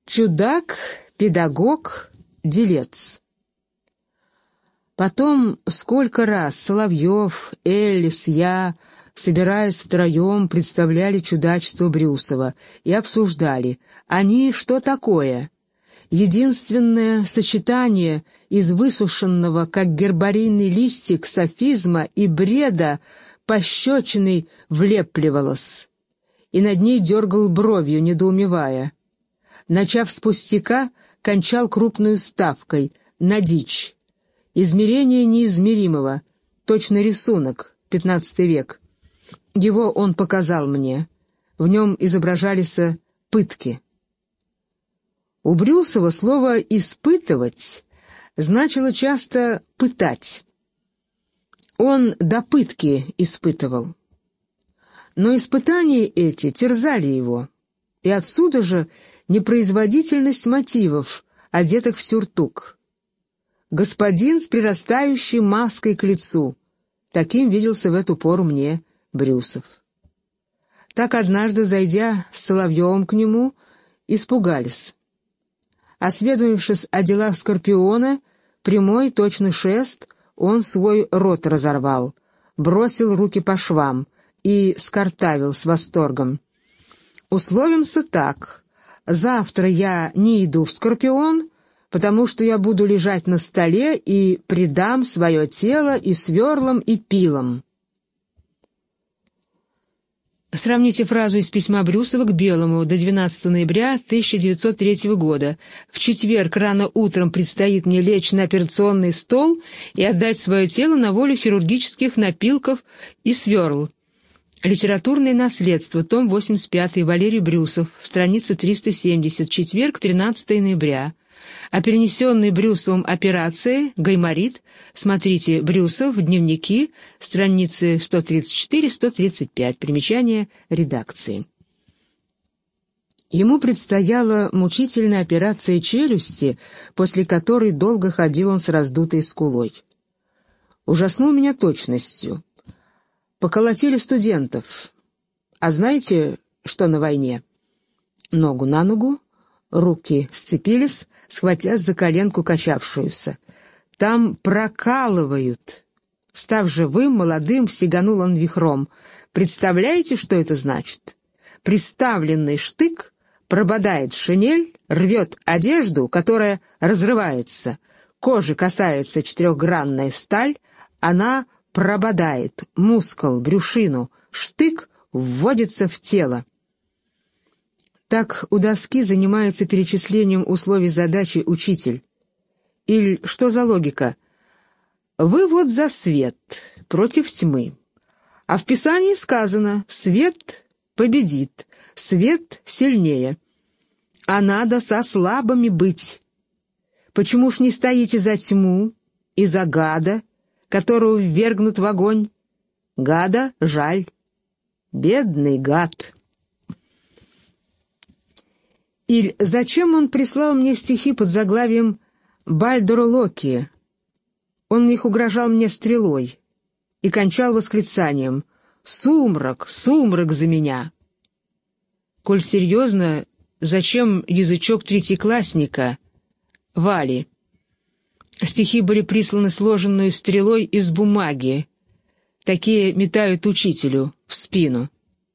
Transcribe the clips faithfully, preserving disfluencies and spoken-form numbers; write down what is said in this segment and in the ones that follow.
Чудак, педагог, делец. Потом сколько раз Соловьев, Эллис, я, собираясь втроем, представляли чудачество Брюсова и обсуждали, они что такое? Единственное сочетание из высушенного, как гербарийный листик, софизма и бреда пощечиной влепливалось, и над ней дергал бровью, недоумевая. Начав с пустяка, кончал крупную ставкой на дичь. Измерение неизмеримого, точно рисунок, пятнадцатый век. Его он показал мне. В нем изображались пытки. У Брюсова слово «испытывать» значило часто «пытать». Он до пытки испытывал. Но испытания эти терзали его, и отсюда же непроизводительность мотивов, одетых в сюртук. Господин с прирастающей маской к лицу. Таким виделся в эту пору мне Брюсов. Так однажды, зайдя с Соловьевым к нему, испугались. Осведомившись о делах Скорпиона, прямой точный шест, он свой рот разорвал, бросил руки по швам и скартавил с восторгом. «Условимся так. Завтра я не иду в Скорпион, потому что я буду лежать на столе и предам свое тело и сверлам, и пилам». Сравните фразу из письма Брюсова к Белому до двенадцатого ноября тысяча девятьсот третьего года. «В четверг рано утром предстоит мне лечь на операционный стол и отдать свое тело на волю хирургических напилков и сверл». Литературное наследство, том восемьдесят пять, Валерий Брюсов, страница триста семьдесят, четверг, тринадцатого ноября. О перенесенной Брюсовым операции, гайморит, смотрите «Брюсов», дневники, страницы сто тридцать четыре — сто тридцать пять, примечание редакции. Ему предстояла мучительная операция челюсти, после которой долго ходил он с раздутой скулой. Ужаснул меня точностью. Поколотили студентов. А знаете, что на войне? Ногу на ногу, руки сцепились, схватясь за коленку качавшуюся. Там прокалывают. Став живым, молодым, сиганул он вихром. Представляете, что это значит? Приставленный штык прободает шинель, рвет одежду, которая разрывается. Кожи касается четырехгранная сталь, она прободает мускул, брюшину, штык вводится в тело. Так у доски занимается перечислением условий задачи учитель. Или что за логика? Вы вот за свет, против тьмы. А в Писании сказано: свет победит, свет сильнее. А надо со слабыми быть. Почему ж не стоите за тьму и за гада, которого ввергнут в огонь? Гада жаль. Бедный гад. Иль зачем он прислал мне стихи под заглавием «Бальдоро Локи»? Он их угрожал мне стрелой и кончал восклицанием: «Сумрак, сумрак за меня!» Коль серьезно, зачем язычок третьеклассника Вали? Стихи были присланы сложенную стрелой из бумаги. Такие метают учителю в спину.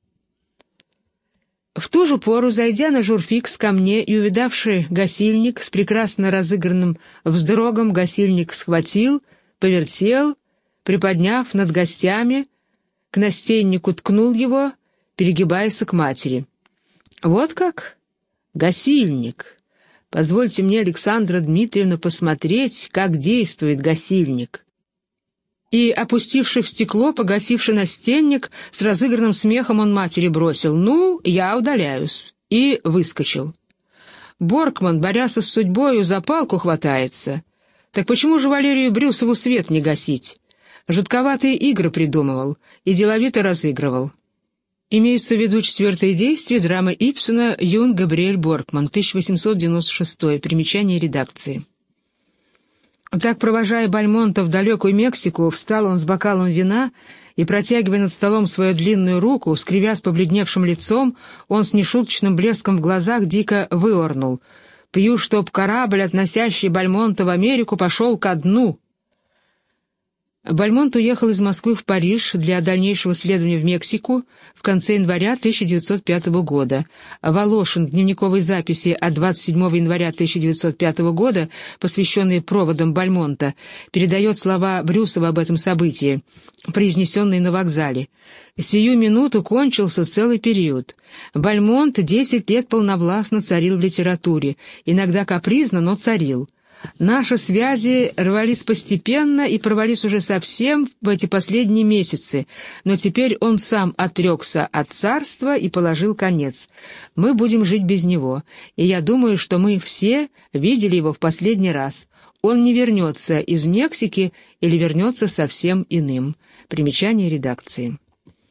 В ту же пору, зайдя на журфикс ко мне и увидавший гасильник с прекрасно разыгранным вздрогом, гасильник схватил, повертел, приподняв над гостями, к настеннику ткнул его, перегибаясь к матери. «Вот как? Гасильник! Позвольте мне, Александра Дмитриевна, посмотреть, как действует гасильник». И, опустивший в стекло, погасивший настенник, с разыгранным смехом он матери бросил: «Ну, я удаляюсь», и выскочил. Боркман, борясь с судьбою, за палку хватается. Так почему же Валерию Брюсову свет не гасить? Жутковатые игры придумывал и деловито разыгрывал. Имеется в виду четвертое действие драмы Ибсена «Юн Габриэль Боркман», тысяча восемьсот девяносто шестой, примечание редакции. Так, провожая Бальмонта в далекую Мексику, встал он с бокалом вина и, протягивая над столом свою длинную руку, скривясь побледневшим лицом, он с нешуточным блеском в глазах дико выорнул: «Пью, чтоб корабль, относящий Бальмонта в Америку, пошел ко дну!» Бальмонт уехал из Москвы в Париж для дальнейшего следования в Мексику в конце января тысяча девятьсот пятого года. Волошин в дневниковой записи от двадцать седьмого января тысяча девятьсот пятого года, посвященной проводам Бальмонта, передает слова Брюсова об этом событии, произнесенные на вокзале. «Сию минуту кончился целый период. Бальмонт десять лет полновластно царил в литературе, иногда капризно, но царил. Наши связи рвались постепенно и порвались уже совсем в эти последние месяцы, но теперь он сам отрекся от царства и положил конец. Мы будем жить без него, и я думаю, что мы все видели его в последний раз. Он не вернется из Мексики или вернется совсем иным». Примечание редакции.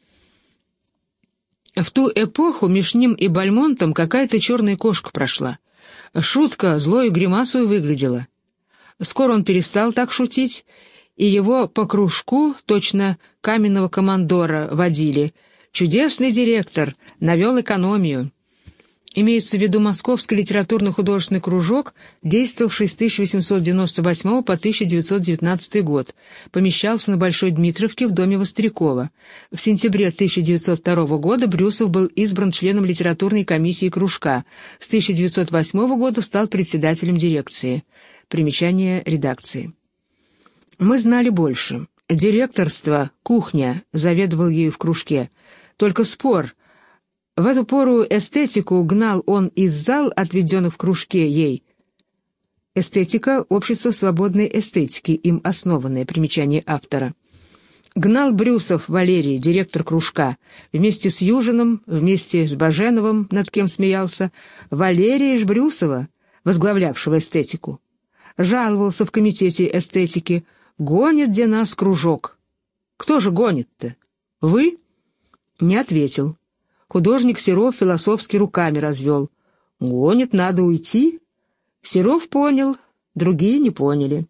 В ту эпоху меж ним и Бальмонтом какая-то черная кошка прошла. Шутка злою гримасою выглядела. Скоро он перестал так шутить, и его по кружку, точно каменного командора, водили. Чудесный директор, навел экономию. Имеется в виду Московский литературно-художественный кружок, действовавший с тысяча восемьсот девяносто восьмого по тысяча девятьсот девятнадцатый год, помещался на Большой Дмитровке в доме Вострякова. В сентябре тысяча девятьсот второго года Брюсов был избран членом литературной комиссии кружка. С тысяча девятьсот восьмого года стал председателем дирекции. Примечание редакции. Мы знали больше. Директорство, кухня, заведовал ею в кружке. Только спор. В эту пору эстетику гнал он из зал, отведенных в кружке ей. Эстетика — общество свободной эстетики, им основанное. Примечание автора. Гнал Брюсов Валерий, директор кружка, вместе с Южиным, вместе с Баженовым, над кем смеялся, Валерия ж Брюсова, возглавлявшего эстетику. Жаловался в комитете эстетики: «Гонит где нас кружок». «Кто же гонит-то? Вы?» Не ответил. Художник Серов философски руками развел. «Гонит, надо уйти». Серов понял, другие не поняли.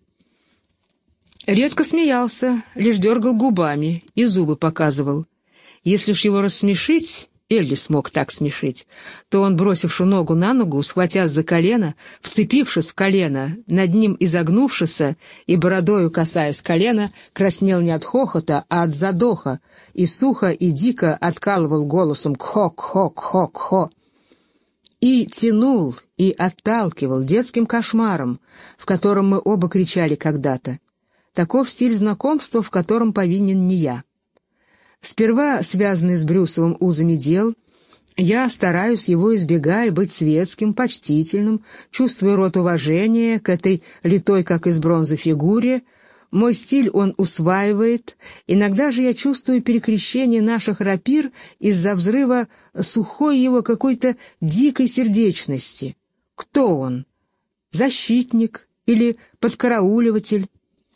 Редко смеялся, лишь дергал губами и зубы показывал. Если ж его рассмешить, Элли смог так смешить, то он, бросивши ногу на ногу, схватясь за колено, вцепившись в колено, над ним изогнувшися и бородою касаясь колена, краснел не от хохота, а от задоха, и сухо и дико откалывал голосом «кхо-кхо-кхо-кхо». И тянул, и отталкивал детским кошмаром, в котором мы оба кричали когда-то. Таков стиль знакомства, в котором повинен не я. Сперва, связанный с Брюсовым узами дел, я стараюсь его, избегая, быть светским, почтительным, чувствуя род уважения к этой литой, как из бронзы, фигуре. Мой стиль он усваивает. Иногда же я чувствую перекрещение наших рапир из-за взрыва сухой его какой-то дикой сердечности. Кто он? Защитник или подкарауливатель?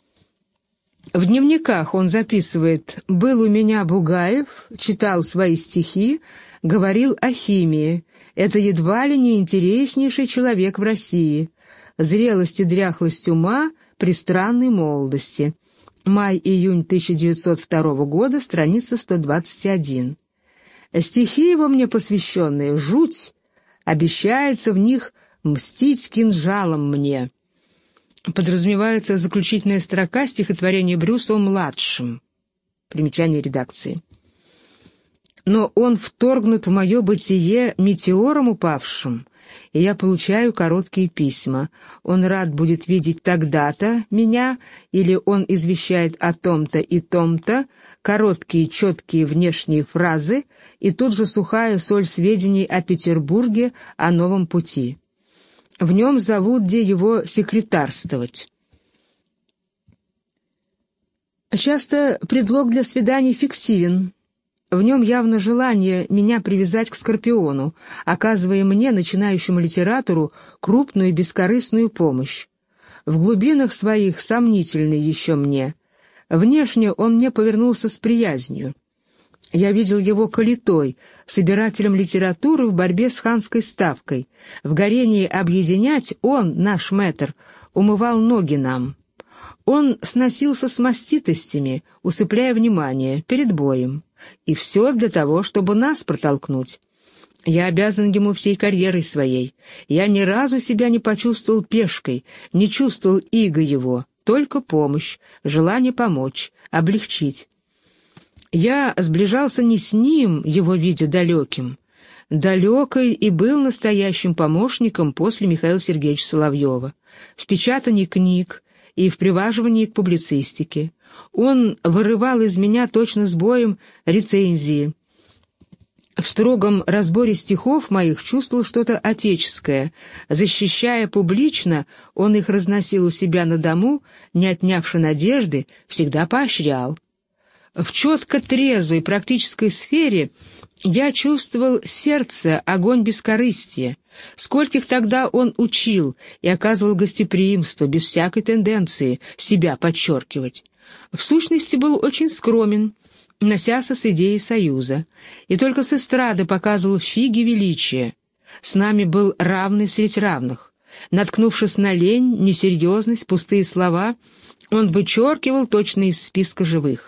В дневниках он записывает: «Был у меня Бугаев, читал свои стихи, говорил о химии. Это едва ли не интереснейший человек в России. Зрелость и дряхлость ума при странной молодости». Май-июнь тысяча девятьсот второго года, страница сто двадцать один. Стихи его мне посвященные — жуть, обещается в них мстить кинжалом мне. Подразумевается заключительная строка стихотворения Брюсова-младшим. Примечание редакции. Но он вторгнут в мое бытие метеором упавшим, и я получаю короткие письма. Он рад будет видеть тогда-то меня, или он извещает о том-то и том-то, короткие четкие внешние фразы, и тут же сухая соль сведений о Петербурге, о новом пути. В нем зовут где его секретарствовать. Часто предлог для свиданий фиктивен. В нем явно желание меня привязать к Скорпиону, оказывая мне, начинающему литератору, крупную бескорыстную помощь. В глубинах своих сомнительный еще мне. Внешне он мне повернулся с приязнью. Я видел его калитой, собирателем литературы в борьбе с ханской ставкой. В горении объединять он, наш мэтр, умывал ноги нам. Он сносился с маститостями, усыпляя внимание, перед боем. И все для того, чтобы нас протолкнуть. Я обязан ему всей карьерой своей. Я ни разу себя не почувствовал пешкой, не чувствовал иго его, только помощь, желание помочь, облегчить. Я сближался не с ним, его видя далеким. Далекой и был настоящим помощником после Михаила Сергеевича Соловьева. В печатании книг и в приваживании к публицистике. Он вырывал из меня точно с боем рецензии. В строгом разборе стихов моих чувствовал что-то отеческое. Защищая публично, он их разносил у себя на дому, не отнявши надежды, всегда поощрял. В четко трезвой практической сфере я чувствовал сердце, огонь бескорыстия. Скольких тогда он учил и оказывал гостеприимство, без всякой тенденции себя подчеркивать. В сущности, был очень скромен, носяся с идеей союза, и только с эстрады показывал фиги величия. С нами был равный средь равных. Наткнувшись на лень, несерьезность, пустые слова, он вычеркивал точно из списка живых.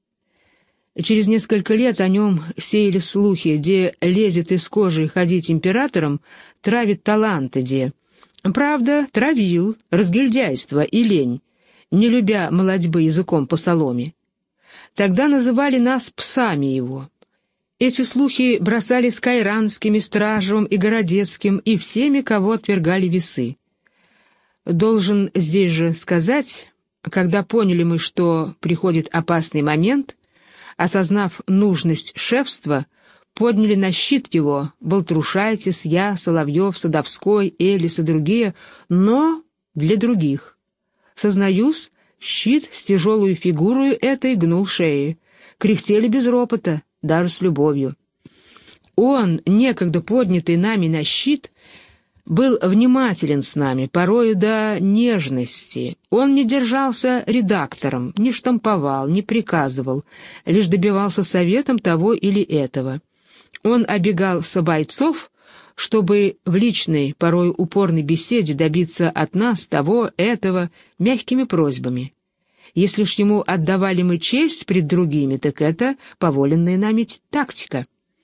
Через несколько лет о нем сеяли слухи, где лезет из кожи ходить императором, травит таланты, где. Правда, травил, разгильдяйство и лень, не любя молодьбы языком по соломе. Тогда называли нас псами его. Эти слухи бросали с Кайранским, Стражевым и Городецким и всеми, кого отвергали весы. Должен здесь же сказать, когда поняли мы, что приходит опасный момент, осознав нужность шефства, подняли на щит его Балтрушайтис, я, Соловьев, Садовской, Элис и другие, но для других. Сознаюсь, щит с тяжелой фигурой этой гнул шеи, кряхтели без ропота, даже с любовью. Он, некогда поднятый нами на щит, был внимателен с нами, порою до нежности. Он не держался редактором, не штамповал, не приказывал, лишь добивался советом того или этого. Он обегал собойцов, чтобы в личной, порой упорной беседе добиться от нас того, этого, мягкими просьбами. Если ж ему отдавали мы честь пред другими, так это поволенная нами тактика.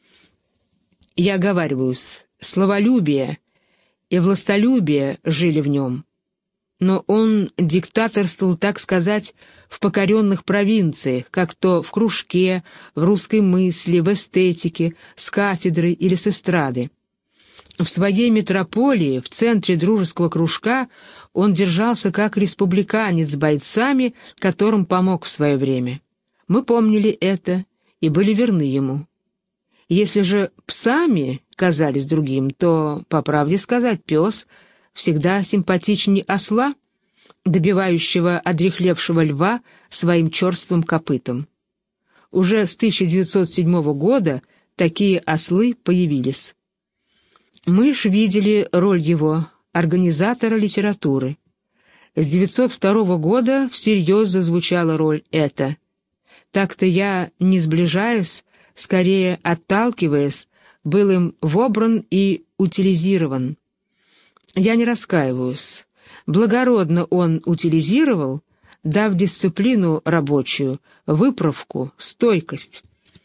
Я оговариваюсь, словолюбие и властолюбие жили в нем. Но он диктаторствовал, так сказать, в покоренных провинциях, как то в кружке, в русской мысли, в эстетике, с кафедры или с эстрады. В своей метрополии, в центре дружеского кружка, он держался как республиканец с бойцами, которым помог в свое время. Мы помнили это и были верны ему. Если же псами казались другим, то, по правде сказать, пес всегда симпатичнее осла, добивающего одряхлевшего льва своим черствым копытом. Уже с тысяча девятьсот седьмого года такие ослы появились. Мы ж видели роль его, организатора литературы. С девятьсот второго года всерьез зазвучала роль эта. Так-то я, не сближаясь, скорее отталкиваясь, был им вобран и утилизирован. Я не раскаиваюсь. Благородно он утилизировал, дав дисциплину рабочую, выправку, стойкость.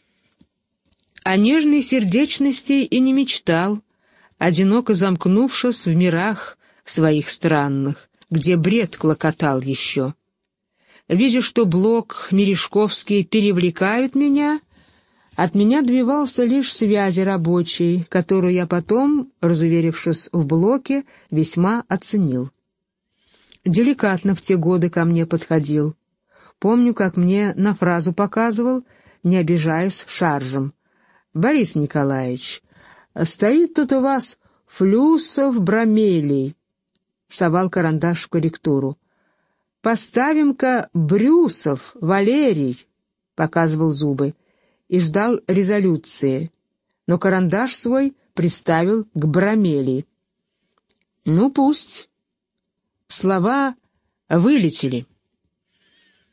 О нежной сердечности и не мечтал, одиноко замкнувшись в мирах своих странных, где бред клокотал еще. Видя, что Блок, Мережковский перевлекают меня, от меня добивался лишь связи рабочей, которую я потом, разуверившись в Блоке, весьма оценил. Деликатно в те годы ко мне подходил. Помню, как мне на фразу показывал, не обижаясь шаржем. «Борис Николаевич, стоит тут у вас Флюсов Бромелий», — совал карандаш в корректуру. «Поставим-ка Брюсов, Валерий», — показывал зубы, и ждал резолюции, но карандаш свой приставил к Бромелии. «Ну, пусть». Слова вылетели.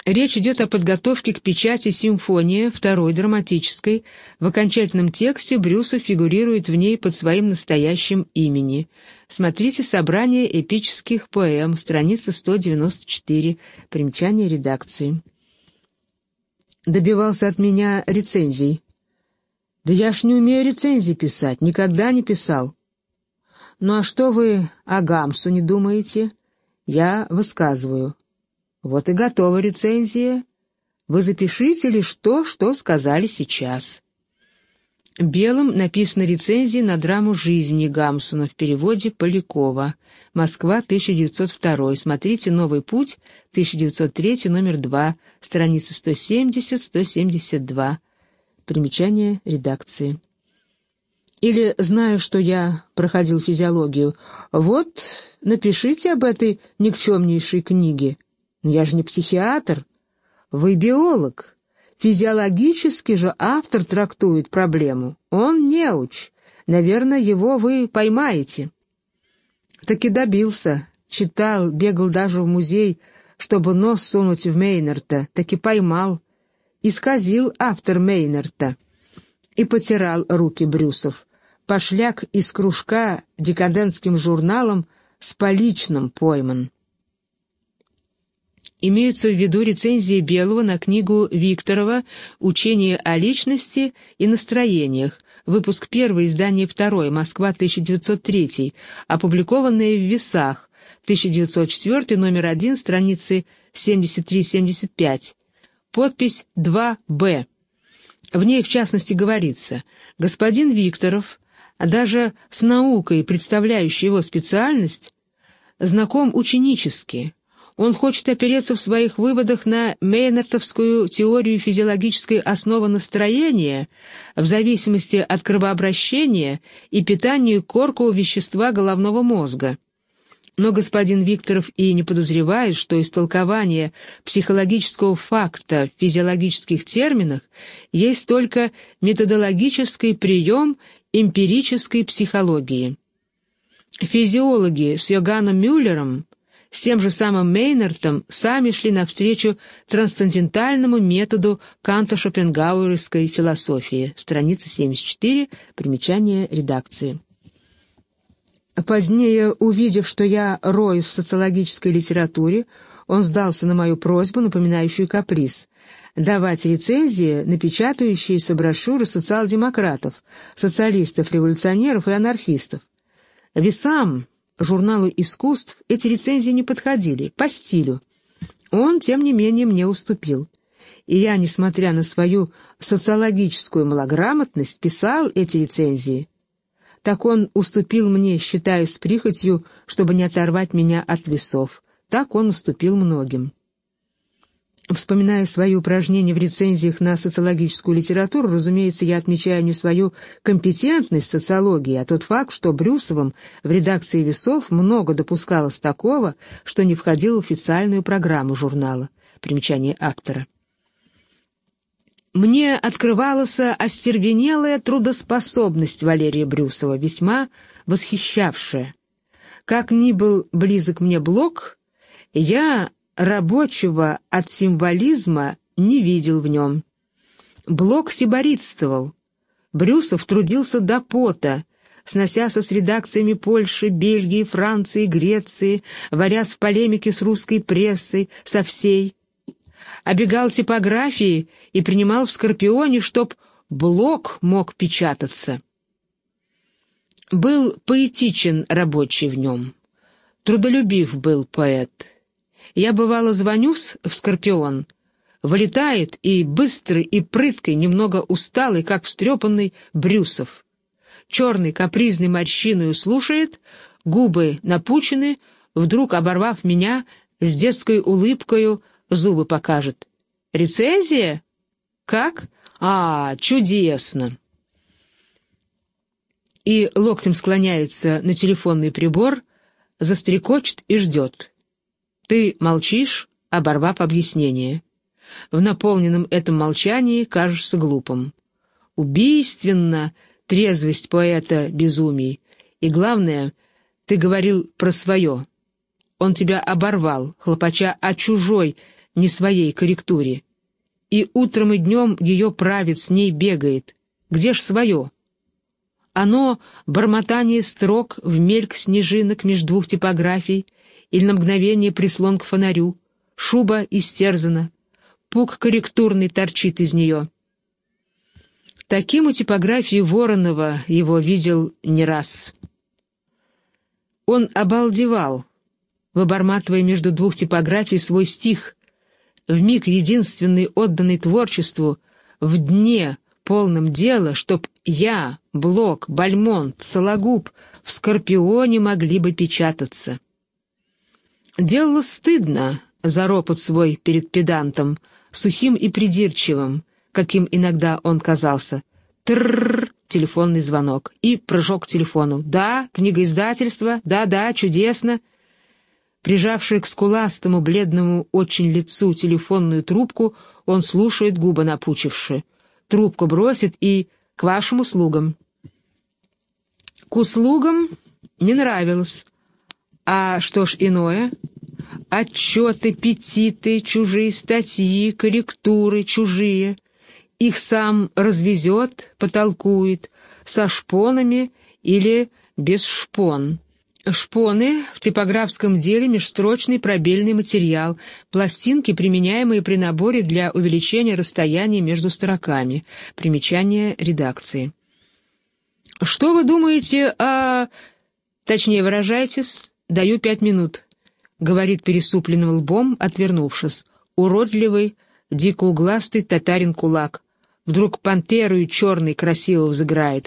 Речь идет о подготовке к печати «Симфония» второй драматической. В окончательном тексте Брюсов фигурирует в ней под своим настоящим именем. Смотрите «Собрание эпических поэм», страница сто девяносто четыре, примечание редакции. Добивался от меня рецензий. Да я ж не умею рецензий писать, никогда не писал. Ну а что вы о Гамсуне думаете? Я высказываю. Вот и готова рецензия. Вы запишите лишь то, что сказали сейчас. Белым написана рецензия на драму «Жизни» Гамсуна в переводе Полякова. Москва, тысяча девятьсот второй. Смотрите «Новый путь», тысяча девятьсот третий, номер два, страницы сто семьдесят — сто семьдесят два. Примечание редакции. Или, зная, что я проходил физиологию, вот напишите об этой никчемнейшей книге. Я же не психиатр. Вы биолог. Физиологически же автор трактует проблему. Он неуч. Наверное, его вы поймаете. Так и добился. Читал, бегал даже в музей, чтобы нос сунуть в Мейнарта. Так и поймал. Исказил автор Мейнарта. И потирал руки Брюсов. Пошляк из кружка декадентским журналом с поличным пойман. Имеются в виду рецензии Белого на книгу Викторова «Учение о личности и настроениях», выпуск первый, издание второе, Москва, тысяча девятьсот третий, опубликованные в «Весах», тысяча девятьсот четвёртый, номер один, страницы семьдесят три — семьдесят пять, подпись два бэ. В ней, в частности, говорится: «Господин Викторов, даже с наукой, представляющей его специальность, знаком ученически. Он хочет опереться в своих выводах на мейнартовскую теорию физиологической основы настроения в зависимости от кровообращения и питания коркового вещества головного мозга. Но господин Викторов и не подозревает, что истолкование психологического факта в физиологических терминах есть только методологический прием эмпирической психологии. Физиологи с Йоганном Мюллером, с тем же самым Мейнартом, сами шли навстречу трансцендентальному методу канто-шопенгауэровской философии. Страница семьдесят четыре, примечание редакции. Позднее, увидев, что я роюсь в социологической литературе, он сдался на мою просьбу, напоминающую каприз, давать рецензии на печатающиеся брошюры социал-демократов, социалистов, революционеров и анархистов. «Весам», журналу искусств, эти рецензии не подходили, по стилю. Он, тем не менее, мне уступил. И я, несмотря на свою социологическую малограмотность, писал эти рецензии. Так он уступил мне, считая с прихотью, чтобы не оторвать меня от весов. Так он уступил многим. Вспоминая свои упражнения в рецензиях на социологическую литературу, разумеется, я отмечаю не свою компетентность в социологии, а тот факт, что Брюсовым в редакции «Весов» много допускалось такого, что не входило в официальную программу журнала. Примечание автора. Мне открывалась остервенелая трудоспособность Валерия Брюсова, весьма восхищавшая. Как ни был близок мне Блок, я рабочего от символизма не видел в нем. Блок сиборитствовал. Брюсов трудился до пота, сносясь с редакциями Польши, Бельгии, Франции, Греции, варясь в полемике с русской прессой, со всей. Обегал типографии и принимал в «Скорпионе», чтоб Блок мог печататься. Был поэтичен рабочий в нем. Трудолюбив был поэт. Я, бывало, звонюсь в «Скорпион», вылетает и быстрый, и прыткой, немного усталый, как встрепанный Брюсов. Черный, капризный морщиною слушает, губы напучены, вдруг, оборвав меня, с детской улыбкою зубы покажет. «Рецензия? Как? А, чудесно!» И локтем склоняется на телефонный прибор, застрекочет и ждет. Ты молчишь, оборвав объяснение. В наполненном этом молчании кажешься глупым. Убийственно трезвость поэта безумий. И главное, ты говорил про свое. Он тебя оборвал, хлопача о чужой не своей корректуре. И утром и днем ее правит, с ней бегает. Где ж свое? Оно — бормотание строк в мельк снежинок меж двух типографий или на мгновение прислон к фонарю, шуба истерзана, пук корректурный торчит из нее. Таким у типографии Воронова его видел не раз. Он обалдевал, выборматывая между двух типографий свой стих, вмиг единственный, отданный творчеству, в дне, полном дела, чтоб я, Блок, Бальмонт, Сологуб в «Скорпионе» могли бы печататься. Делало стыдно за ропот свой перед педантом, сухим и придирчивым, каким иногда он казался. Трррр, телефонный звонок и прыжок к телефону. «Да, книгоиздательство, да-да, чудесно». Прижавший к скуластому, бледному очень лицу телефонную трубку, он слушает, губы напучивши. Трубку бросит и «к вашим услугам». К услугам не нравилось. А что ж иное? Отчеты, петиты, чужие статьи, корректуры, чужие. Их сам развезет, потолкует, со шпонами или без шпон. Шпоны в типографском деле — межстрочный пробельный материал, пластинки, применяемые при наборе для увеличения расстояния между строками. Примечание редакции. Что вы думаете о... Точнее выражайтесь, даю пять минут, говорит пересупленным лбом, отвернувшись. Уродливый, дикоугластый татарин-кулак. Вдруг пантеру и черный красиво взыграет.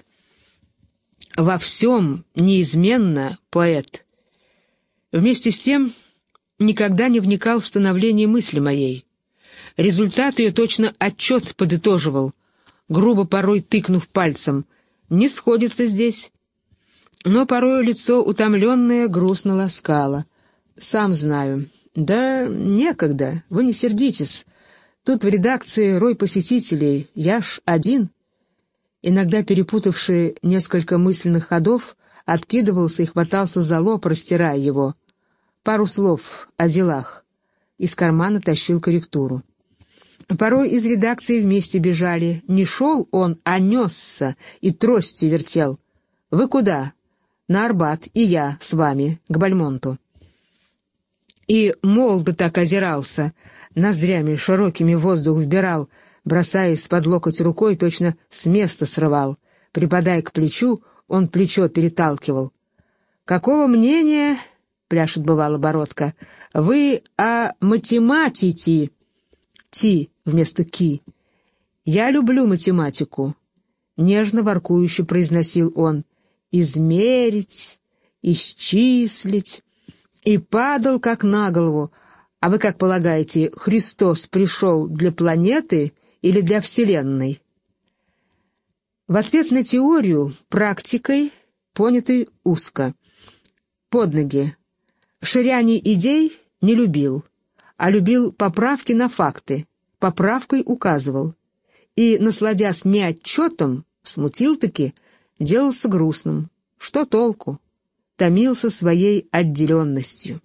Во всем неизменно поэт. Вместе с тем никогда не вникал в становление мысли моей. Результат ее точно отчет подытоживал, грубо порой тыкнув пальцем. Не сходится здесь. Но порой лицо утомленное грустно ласкало. Сам знаю. Да некогда, вы не сердитесь. Тут в редакции рой посетителей, я ж один. Иногда, перепутавший несколько мысленных ходов, откидывался и хватался за лоб, растирая его. Пару слов о делах. Из кармана тащил корректуру. Порой из редакции вместе бежали. Не шел он, а несся и тростью вертел. «Вы куда?» «На Арбат, и я с вами, к Бальмонту». И молодо так озирался, ноздрями широкими воздух вбирал, бросаясь под локоть рукой, точно с места срывал. Припадая к плечу, он плечо переталкивал. «Какого мнения, — пляшет бывало бородка, — вы о математике?» «Ти» вместо «ки». «Я люблю математику», — нежно воркующе произносил он. «Измерить, исчислить». И падал как на голову. А вы как полагаете, Христос пришел для планеты или для Вселенной? В ответ на теорию практикой, понятой узко. Под ноги. Ширяний идей не любил, а любил поправки на факты, поправкой указывал. И, насладясь не отчетом, смутил-таки, делался грустным. Что толку? Томился своей отделенностью.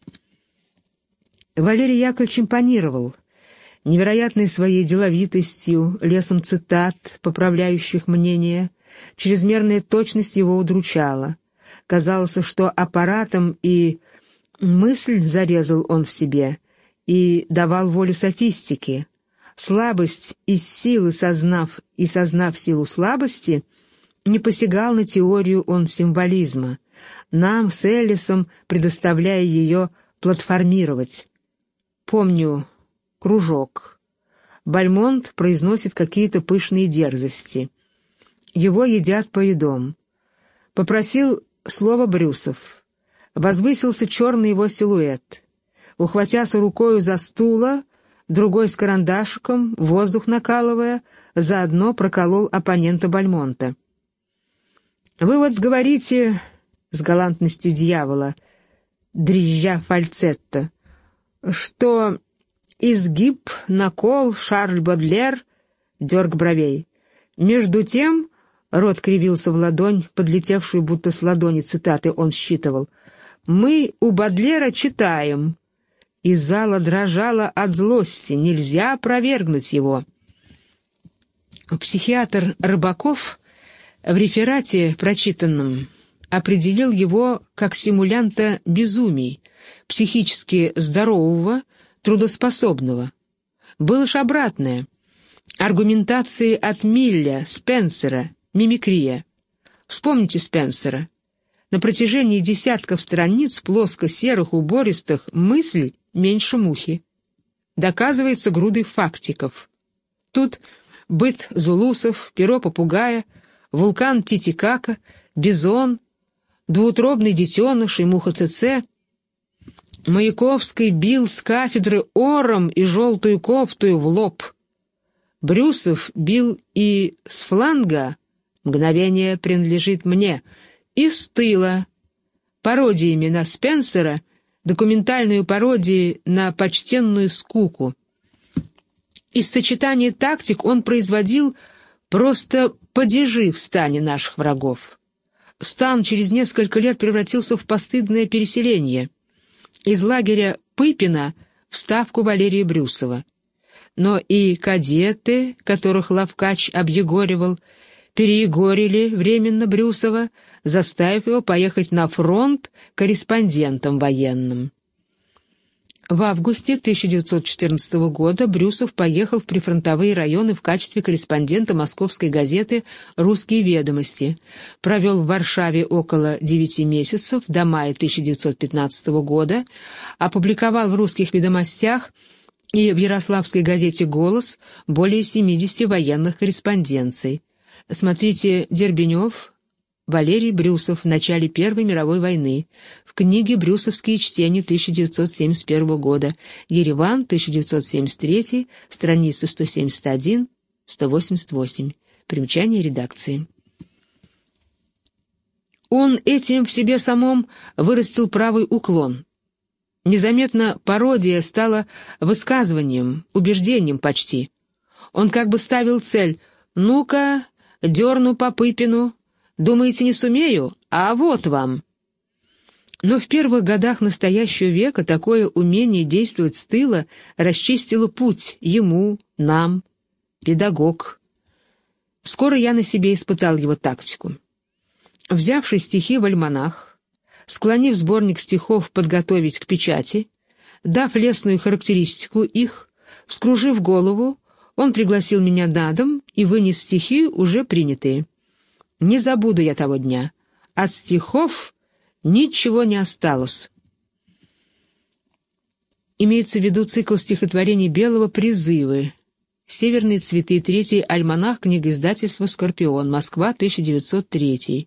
Валерий Яковлевич импонировал невероятной своей деловитостью, лесом цитат, поправляющих мнение. Чрезмерная точность его удручала. Казалось, что аппаратом и мысль зарезал он в себе и давал волю софистике. Слабость из силы сознав и сознав силу слабости, не посягал на теорию он символизма, нам с Эллисом предоставляя ее платформировать. Помню, кружок. Бальмонт произносит какие-то пышные дерзости. Его едят по едом. Попросил слово Брюсов. Возвысился черный его силуэт. Ухватяся рукою за стула, другой с карандашиком, воздух накалывая, заодно проколол оппонента Бальмонта. «Вы вот говорите, с галантностью дьявола, дрежжа фальцетто, что изгиб, накол, Шарль Бодлер, дерг бровей. Между тем, рот кривился в ладонь, подлетевшую будто с ладони цитаты он считывал, мы у Бодлера читаем, и зала дрожала от злости, нельзя опровергнуть его. Психиатр Рыбаков в реферате, прочитанном, определил его как симулянта безумий, психически здорового, трудоспособного. Было ж обратное. Аргументации от Милля, Спенсера, мимикрия. Вспомните Спенсера. На протяжении десятков страниц плоско-серых, убористых, мысль меньше мухи. Доказывается грудой фактиков. Тут быт зулусов, перо попугая, вулкан Титикака, бизон, двуутробный детеныш и муха-цеце. Маяковский бил с кафедры ором и желтую кофтую в лоб. Брюсов бил и с фланга, мгновение принадлежит мне, и с тыла, пародиями на Спенсера, документальную пародию на почтенную скуку. Из сочетания тактик он производил просто падежи в стане наших врагов. Стан через несколько лет превратился в постыдное переселение. Из лагеря Пыпина в ставку Валерия Брюсова. Но и кадеты, которых Лавкач объегоривал, переегорили временно Брюсова, заставив его поехать на фронт корреспондентом военным. В августе тысяча девятьсот четырнадцатого года Брюсов поехал в прифронтовые районы в качестве корреспондента московской газеты «Русские ведомости», провел в Варшаве около девяти месяцев, до мая тысяча девятьсот пятнадцатого года, опубликовал в «Русских ведомостях» и в ярославской газете «Голос» более семидесяти военных корреспонденций. Смотрите Дербенев, Валерий Брюсов в начале Первой мировой войны, в книге «Брюсовские чтения» тысяча девятьсот семьдесят первого года, Ереван, тысяча девятьсот семьдесят третий, страницы сто семьдесят один — сто восемьдесят восемь. Примечание редакции. Он этим в себе самом вырастил правый уклон. Незаметно пародия стала высказыванием, убеждением почти. Он как бы ставил цель: «Ну-ка, дерну по Пыпину. Думаете, не сумею? А вот вам». Но в первых годах настоящего века такое умение действовать с тыла расчистило путь ему, нам, педагог. Скоро я на себе испытал его тактику. Взявши стихи в альманах, склонив сборник стихов подготовить к печати, дав лестную характеристику их, вскружив голову, он пригласил меня на дом и вынес стихи, уже принятые. Не забуду я того дня. От стихов ничего не осталось. Имеется в виду цикл стихотворений Белого «Призывы». «Северные цветы», третий альманах, книга издательства «Скорпион», Москва, тысяча девятьсот третий.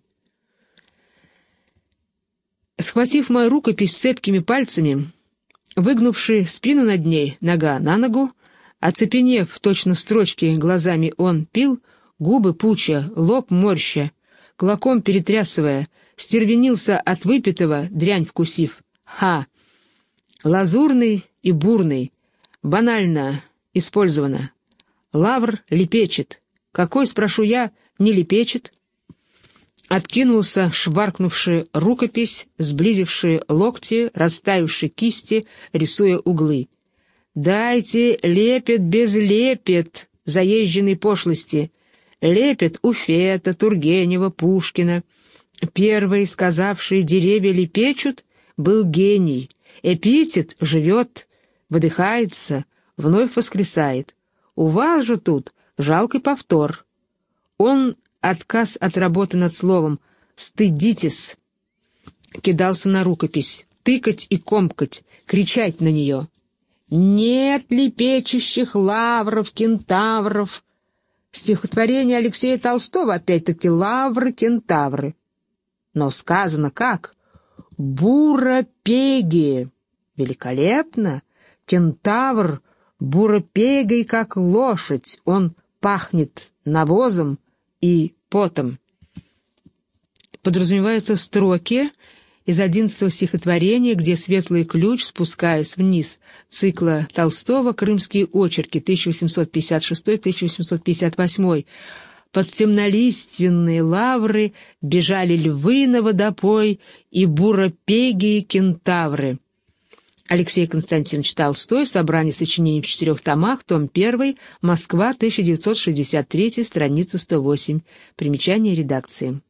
Схватив мою рукопись цепкими пальцами, выгнувши спину над ней, нога на ногу, оцепенев точно строчки глазами, он пил, губы пуча, лоб морща, клоком перетрясывая, стервенился от выпитого, дрянь вкусив. Ха! Лазурный и бурный, банально использовано. Лавр лепечет. Какой, спрошу я, не лепечет? Откинулся, шваркнувший рукопись, сблизивший локти, расставивший кисти, рисуя углы. «Дайте лепет без лепет, заезженной пошлости. Лепет у Фета, Тургенева, Пушкина. Первый, сказавший «деревья лепечут», был гений. Эпитет живет, выдыхается, вновь воскресает. У вас же тут жалкий повтор. Он, отказ от работы над словом, стыдитесь, кидался на рукопись, тыкать и комкать, кричать на нее. «Нет лепечущих лавров, кентавров». Стихотворение Алексея Толстого, опять-таки, «Лавры, кентавры». Но сказано как? «Буропеги». Великолепно. Кентавр буропегой, как лошадь. Он пахнет навозом и потом. Подразумеваются строки из одиннадцатого стихотворения, где светлый ключ, спускаясь вниз, цикла Толстого «Крымские очерки» тысяча восемьсот пятьдесят шестой — тысяча восемьсот пятьдесят восьмой. Под темнолиственные лавры бежали львы на водопой и буропеги и кентавры. Алексей Константинович Толстой. Собрание сочинений в четырех томах. Том один. Москва, тысяча девятьсот шестьдесят три. Страница сто восемь. Примечание редакции.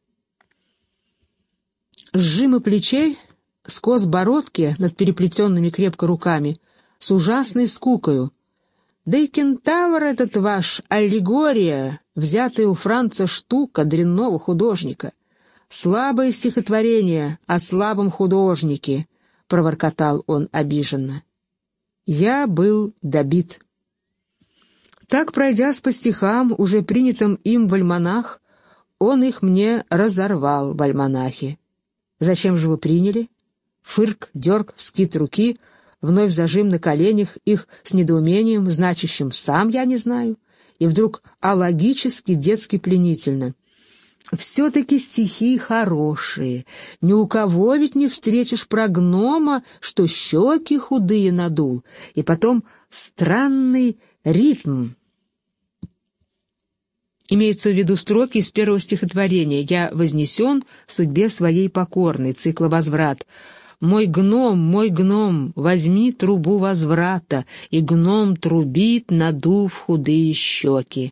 Сжимы плечей, скос бородки над переплетенными крепко руками, с ужасной скукою. Да и кентавр этот ваш, аллегория, взятая у Франца штука дрянного художника. Слабое стихотворение о слабом художнике, — проворкотал он обиженно. Я был добит. Так, пройдясь по стихам, уже принятым им в альманах, он их мне разорвал в альманахе. Зачем же вы приняли? Фырк, дерг, вскид руки, вновь зажим на коленях их с недоумением, значащим «сам я не знаю», и вдруг алогически, детски пленительно. Все-таки стихи хорошие. Ни у кого ведь не встретишь про гнома, что щеки худые надул, и потом странный ритм. Имеются в виду строки из первого стихотворения «Я вознесен судьбе своей покорной», цикла «Возврат». «Мой гном, мой гном, возьми трубу возврата», и гном трубит, надув худые щеки.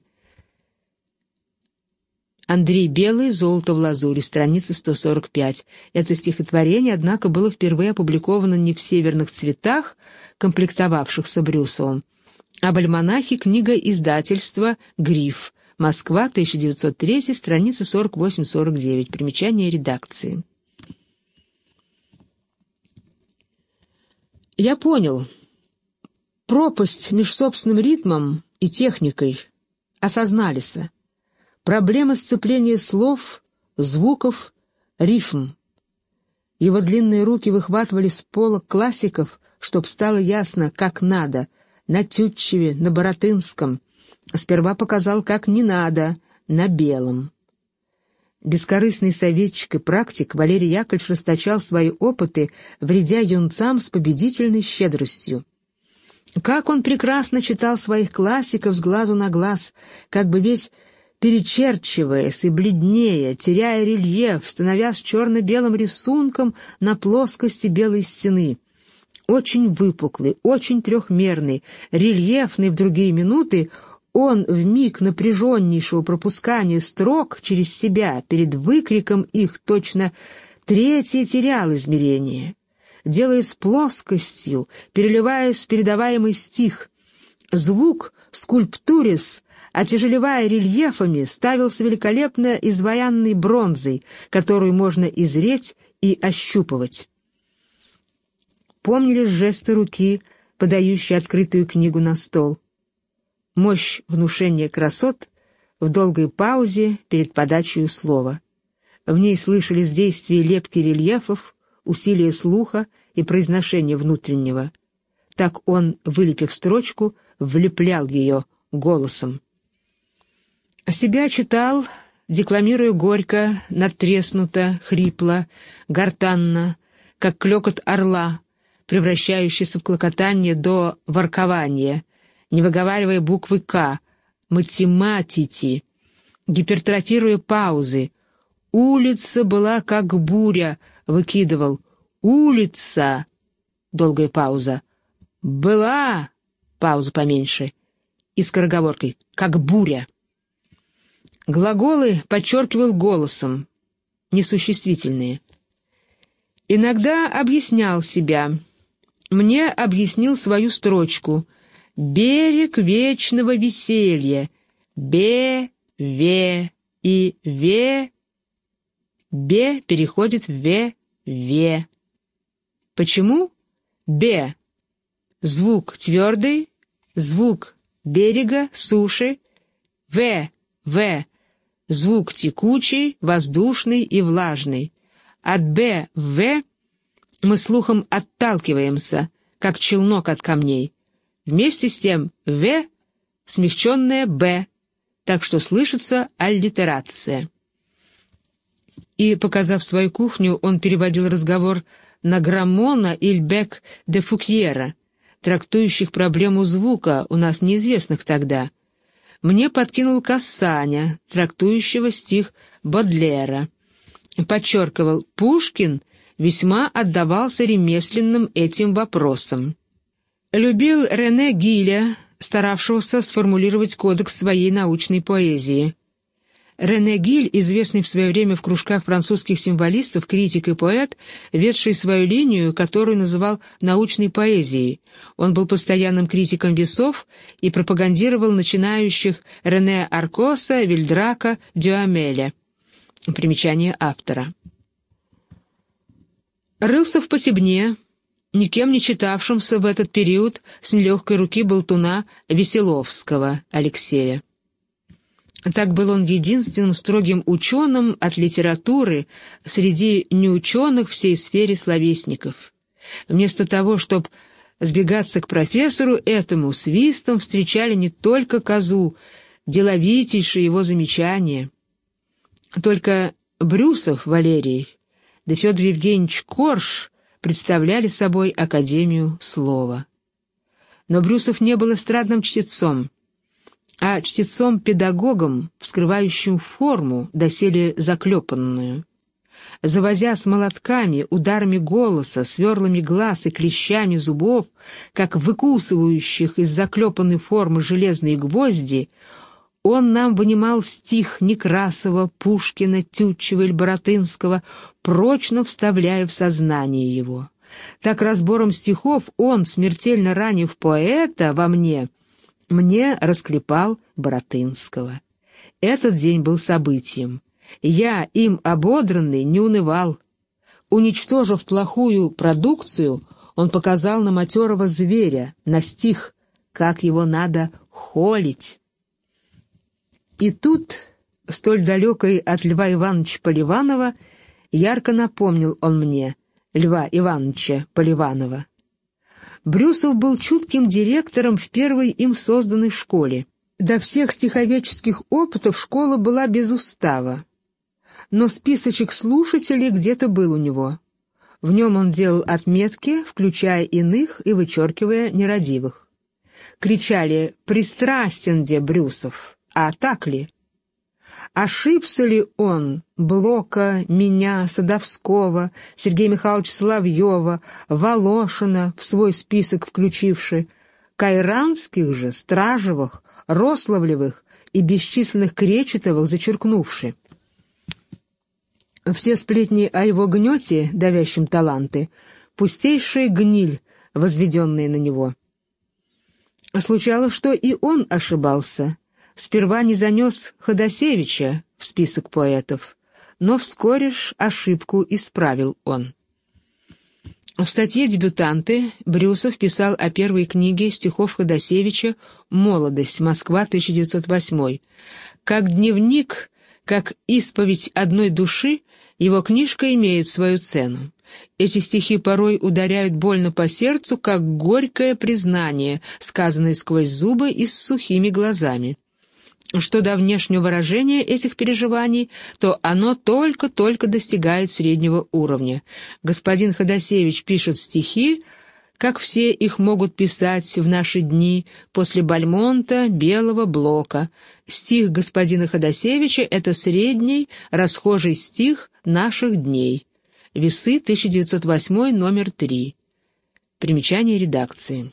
Андрей Белый, «Золото в лазури», страница сто сорок пять. Это стихотворение, однако, было впервые опубликовано не в «Северных цветах», комплектовавшихся Брюсовым, а в альманахе «Книга издательства Гриф». Москва, тысяча девятьсот три, страница сорок восемь сорок девять. Примечание редакции. Я понял. Пропасть меж собственным ритмом и техникой осознались. Проблема сцепления слов, звуков, рифм. Его длинные руки выхватывали с пола классиков, чтоб стало ясно, как надо, на Тютчеве, на Баратынском. Сперва показал, как не надо, на Белом. Бескорыстный советчик и практик Валерий Яковлевич расточал свои опыты, вредя юнцам с победительной щедростью. Как он прекрасно читал своих классиков с глазу на глаз, как бы весь перечерчиваясь и бледнее, теряя рельеф, становясь черно-белым рисунком на плоскости белой стены. Очень выпуклый, очень трехмерный, рельефный в другие минуты, он в миг напряженнейшего пропускания строк через себя, перед выкриком их точно третье терял измерение, делаясь плоскостью, переливаясь в передаваемый стих. Звук скульптурис, отяжелевая рельефами, ставился великолепно изваянной бронзой, которую можно изреть и ощупывать. Помнили жесты руки, подающие открытую книгу на стол. Мощь внушения красот в долгой паузе перед подачей слова. В ней слышались действия лепки рельефов, усилия слуха и произношения внутреннего. Так он, вылепив строчку, влеплял ее голосом. Себя читал, декламируя горько, надтреснуто, хрипло, гортанно, как клёкот орла, превращающийся в клокотание до воркования, не выговаривая буквы «К», математити, гипертрофируя паузы. «Улица была как буря», выкидывал. «Улица», долгая пауза. «Была», пауза поменьше, и скороговоркой, как буря. Глаголы подчеркивал голосом, несуществительные. Иногда объяснял себя. Мне объяснил свою строчку. «Берег вечного веселья». Бе, ве и ве. Бе переходит в ве, ве. Почему? Бе. Звук твердый, звук берега, суши. В, в. Звук текучий, воздушный и влажный. От б в в мы слухом отталкиваемся, как челнок от камней. Вместе с тем «в» — смягченное «б», так что слышится аллитерация. И, показав свою кухню, он переводил разговор на Граммона и Льбек де Фукьера, трактующих проблему звука, у нас неизвестных тогда. Мне подкинул Кассаня, трактующего стих Бодлера. Подчеркивал, Пушкин весьма отдавался ремесленным этим вопросам. Любил Рене Гиля, старавшегося сформулировать кодекс своей научной поэзии. Рене Гиль, известный в свое время в кружках французских символистов, критик и поэт, ведший свою линию, которую называл научной поэзией. Он был постоянным критиком весов и пропагандировал начинающих Рене Аркоса, Вильдрака, Дюамеля. Примечание автора. Рылся в посебне, никем не читавшимся в этот период с нелегкой руки болтуна Веселовского Алексея. Так был он единственным строгим ученым от литературы среди неученых всей сфере словесников. Вместо того, чтобы сбегаться к профессору этому, свистом встречали не только козу, деловитейшие его замечания. Только Брюсов Валерий да Федор Евгеньевич Корж представляли собой Академию слова. Но Брюсов не был эстрадным чтецом, а чтецом-педагогом, вскрывающим форму, доселе заклепанную. Завозя с молотками, ударами голоса, сверлами глаз и клещами зубов, как выкусывающих из заклепанной формы железные гвозди, он нам вынимал стих Некрасова, Пушкина, Тютчева или Баратынского, прочно вставляя в сознание его. Так разбором стихов он, смертельно ранив поэта во мне, мне расклепал Баратынского. Этот день был событием. Я, им ободранный, не унывал. Уничтожив плохую продукцию, он показал на матерого зверя, на стих, как его надо холить. И тут, столь далекой от Льва Ивановича Поливанова, ярко напомнил он мне Льва Ивановича Поливанова. Брюсов был чутким директором в первой им созданной школе. До всех стиховедческих опытов школа была без устава. Но списочек слушателей где-то был у него. В нем он делал отметки, включая иных и вычеркивая нерадивых. Кричали «Пристрастен де Брюсов!» А так ли? Ошибся ли он Блока, меня, Садовского, Сергея Михайловича Соловьева, Волошина в свой список включивши, Кайранских же, Стражевых, Рославлевых и бесчисленных Кречетовых зачеркнувши? Все сплетни о его гнете, давящем таланты, пустейшая гниль, возведенная на него. Случалось, что и он ошибался. Сперва не занес Ходосевича в список поэтов, но вскоре ж ошибку исправил он. В статье «Дебютанты» Брюсов писал о первой книге стихов Ходосевича «Молодость. Москва, тысяча девятьсот восьмой». Как дневник, как исповедь одной души, его книжка имеет свою цену. Эти стихи порой ударяют больно по сердцу, как горькое признание, сказанное сквозь зубы и с сухими глазами. Что до внешнего выражения этих переживаний, то оно только-только достигает среднего уровня. Господин Ходосевич пишет стихи, как все их могут писать в наши дни, после Бальмонта, Белого, Блока. Стих господина Ходосевича — это средний, расхожий стих наших дней. Весы, тысяча девятьсот восьмой, номер три. Примечание редакции.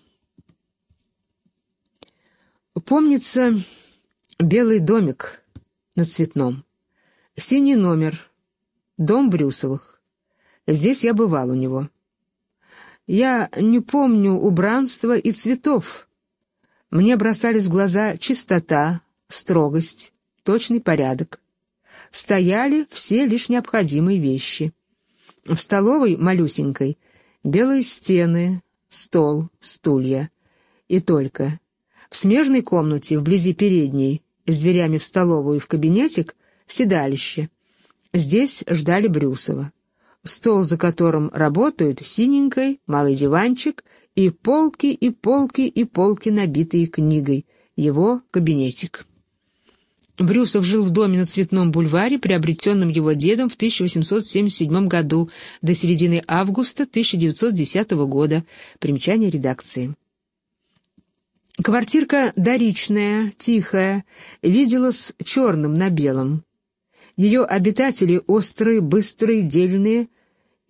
Помнится белый домик на Цветном, синий номер, дом Брюсовых. Здесь я бывал у него. Я не помню убранства и цветов. Мне бросались в глаза чистота, строгость, точный порядок. Стояли все лишь необходимые вещи. В столовой малюсенькой белые стены, стол, стулья. И только. В смежной комнате, вблизи передней, с дверями в столовую и в кабинетик, седалище. Здесь ждали Брюсова. Стол, за которым работают, синенький, малый диванчик и полки, и полки, и полки, набитые книгой. Его кабинетик. Брюсов жил в доме на Цветном бульваре, приобретенном его дедом в тысяча восемьсот семьдесят седьмом году, до середины августа тысяча девятьсот десятого года. Примечание редакции. Квартирка доричная, тихая, виделась черным на белом. Ее обитатели острые, быстрые, дельные и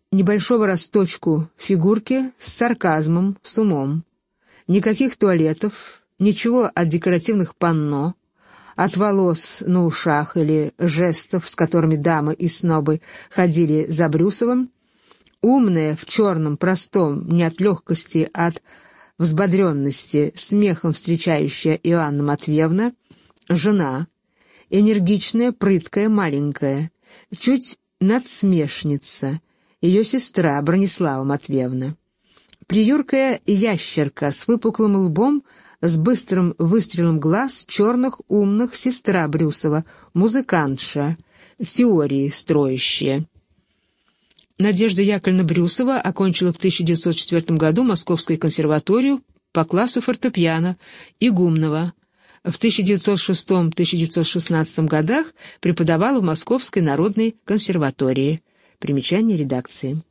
небольшого росточку фигурки с сарказмом, с умом. Никаких туалетов, ничего от декоративных панно, от волос на ушах или жестов, с которыми дамы и снобы ходили за Брюсовым. Умная, в черном, простом, не от легкости, а от взбодренности, смехом встречающая Иоанна Матвеевна, жена, энергичная, прыткая, маленькая, чуть надсмешница, ее сестра Бронислава Матвеевна. Приюркая ящерка с выпуклым лбом, с быстрым выстрелом глаз, черных, умных, сестра Брюсова, музыкантша, теории строящая. Надежда Яковлевна Брюсова окончила в тысяча девятьсот четвёртом году Московскую консерваторию по классу фортепиано игумного. В тысяча девятьсот шестом — тысяча девятьсот шестнадцатом годах преподавала в Московской народной консерватории. Примечание редакции.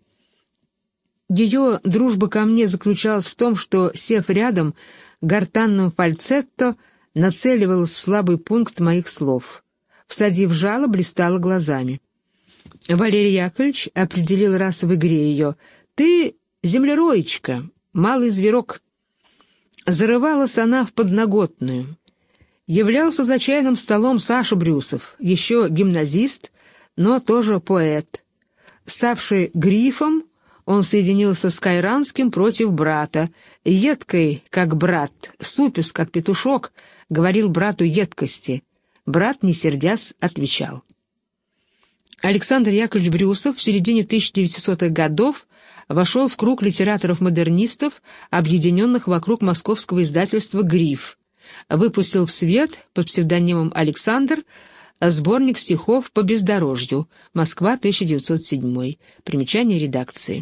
Ее дружба ко мне заключалась в том, что, сев рядом, гортанным фальцетто нацеливалась в слабый пункт моих слов. Всадив жало, блистала глазами. Валерий Яковлевич определил раз в игре ее: «Ты землероечка, малый зверок». Зарывалась она в подноготную. Являлся за чайным столом Саша Брюсов, еще гимназист, но тоже поэт. Ставший грифом, он соединился с Кайранским против брата. Едкой, как брат, супис, как петушок, говорил брату едкости. Брат, не сердясь, отвечал. Александр Яковлевич Брюсов в середине тысяча девятисотых годов вошел в круг литераторов-модернистов, объединенных вокруг московского издательства «Гриф». Выпустил в свет под псевдонимом Александр сборник стихов по бездорожью. Москва, тысяча девятьсот седьмой. Примечание редакции.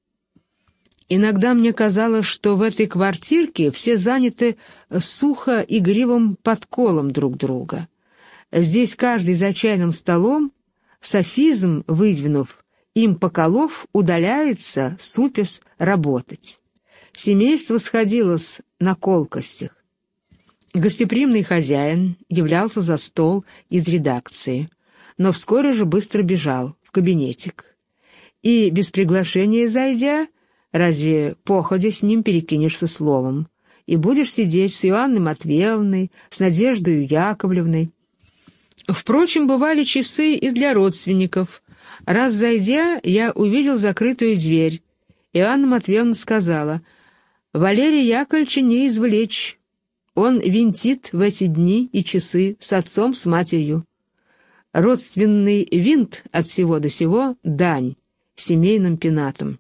Иногда мне казалось, что в этой квартирке все заняты сухо игривым подколом друг друга. Здесь каждый за чайным столом, софизм выдвинув, им поколов, удаляется, супес, работать. Семейство сходилось на колкостях. Гостеприимный хозяин являлся за стол из редакции, но вскоре же быстро бежал в кабинетик. И без приглашения зайдя, разве походя с ним перекинешься словом, и будешь сидеть с Иоанной Матвеевной, с Надеждой Яковлевной. Впрочем, бывали часы и для родственников. Раз зайдя, я увидел закрытую дверь. Иоанна Матвеевна сказала: «Валерия Яковлевича не извлечь. Он винтит в эти дни и часы с отцом, с матерью. Родственный винт от всего до сего — дань семейным пенатам».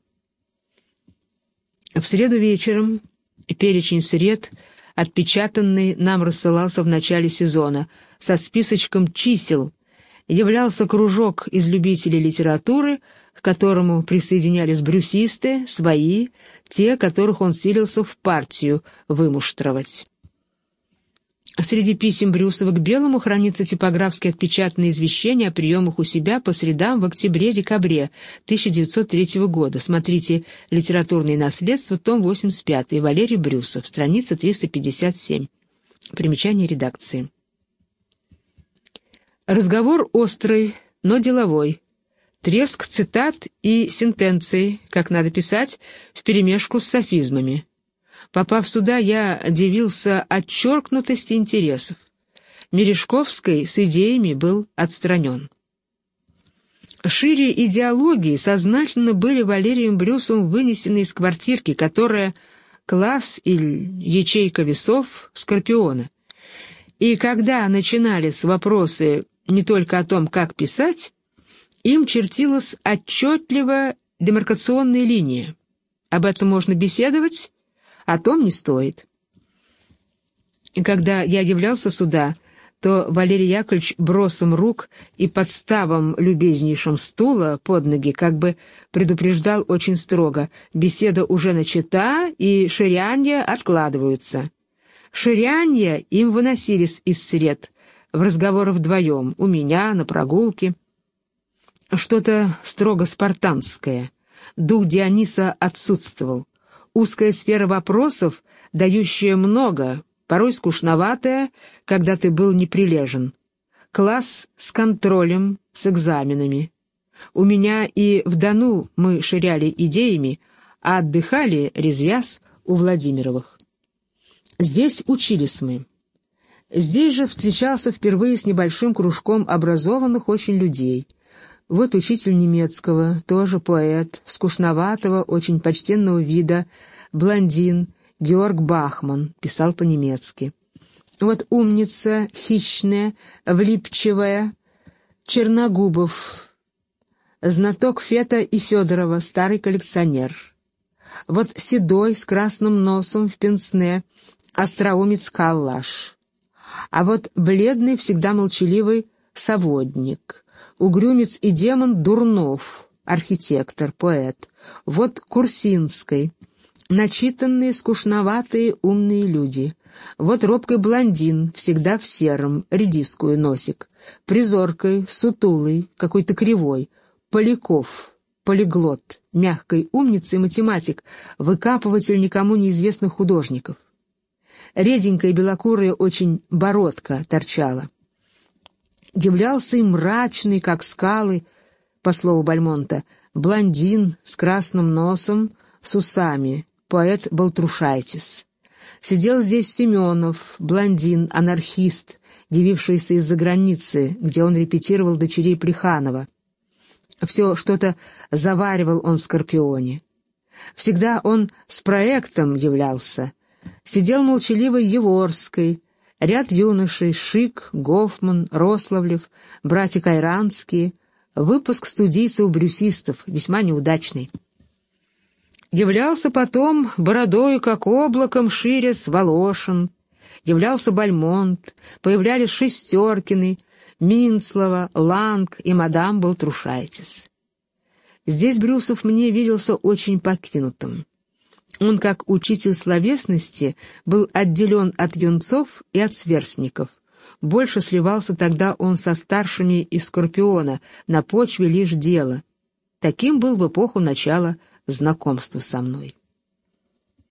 В среду вечером перечень сред, отпечатанный, нам рассылался в начале сезона, со списочком чисел. Являлся кружок из любителей литературы, к которому присоединялись брюсисты, свои, те, которых он силился в партию вымуштровать. Среди писем Брюсова к Белому хранится типографски отпечатанное извещение о приемах у себя по средам в октябре-декабре тысяча девятьсот третьего года. Смотрите «Литературное наследство», том восемьдесят пять, Валерий Брюсов, страница триста пятьдесят семь. Примечание редакции. Разговор острый, но деловой. Треск цитат и сентенций, как надо писать, вперемешку с софизмами. Попав сюда, я дивился отчеркнутости интересов. Мережковский с идеями был отстранен. Шире идеологии сознательно были Валерием Брюсовым вынесены из квартирки, которая класс или ячейка весов Скорпиона. И когда начинались вопросы не только о том, как писать, им чертилась отчетливо демаркационная линия. Об этом можно беседовать, о том не стоит. И когда я являлся сюда, то Валерий Яковлевич бросом рук и подставом любезнейшим стула под ноги как бы предупреждал очень строго: беседа уже начата, и ширянья откладываются. Ширянья им выносились из сред, в разговоры вдвоем, у меня, на прогулке. Что-то строго спартанское. Дух Диониса отсутствовал. Узкая сфера вопросов, дающая много, порой скучноватая, когда ты был неприлежен. Класс с контролем, с экзаменами. У меня и в Дону мы ширяли идеями, а отдыхали, резвясь, у Владимировых. Здесь учились мы. Здесь же встречался впервые с небольшим кружком образованных очень людей. Вот учитель немецкого, тоже поэт, скучноватого, очень почтенного вида, блондин, Георг Бахман, писал по-немецки. Вот умница, хищная, влипчивая, Черногубов, знаток Фета и Федорова, старый коллекционер. Вот седой, с красным носом, в пенсне, остроумец Каллаш. А вот бледный, всегда молчаливый Саводник, угрюмец и демон Дурнов, архитектор, поэт. Вот Курсинский, начитанные, скучноватые, умные люди. Вот робкий блондин, всегда в сером, редискую носик, призоркой, сутулый, какой-то кривой, Поляков, полиглот, мягкой умница и математик, выкапыватель никому неизвестных художников. Реденькая белокурая очень бородка торчала. Являлся и мрачный, как скалы, по слову Бальмонта, блондин с красным носом, с усами, поэт Балтрушайтис. Сидел здесь Семенов, блондин, анархист, явившийся из-за границы, где он репетировал дочерей Плеханова. Все что-то заваривал он в «Скорпионе». Всегда он с проектом являлся. Сидел молчаливый Еворский, ряд юношей, Шик, Гофман, Рославлев, братья Кайранские, выпуск студийцев-брюсистов, весьма неудачный. Являлся потом, бородою как облаком ширясь, Волошин, являлся Бальмонт, появлялись Шестеркины, Минцлова, Ланг и мадам Балтрушайтис. Здесь Брюсов мне виделся очень покинутым. Он, как учитель словесности, был отделен от юнцов и от сверстников. Больше сливался тогда он со старшими из «Скорпиона» на почве лишь дела. Таким был в эпоху начала знакомства со мной.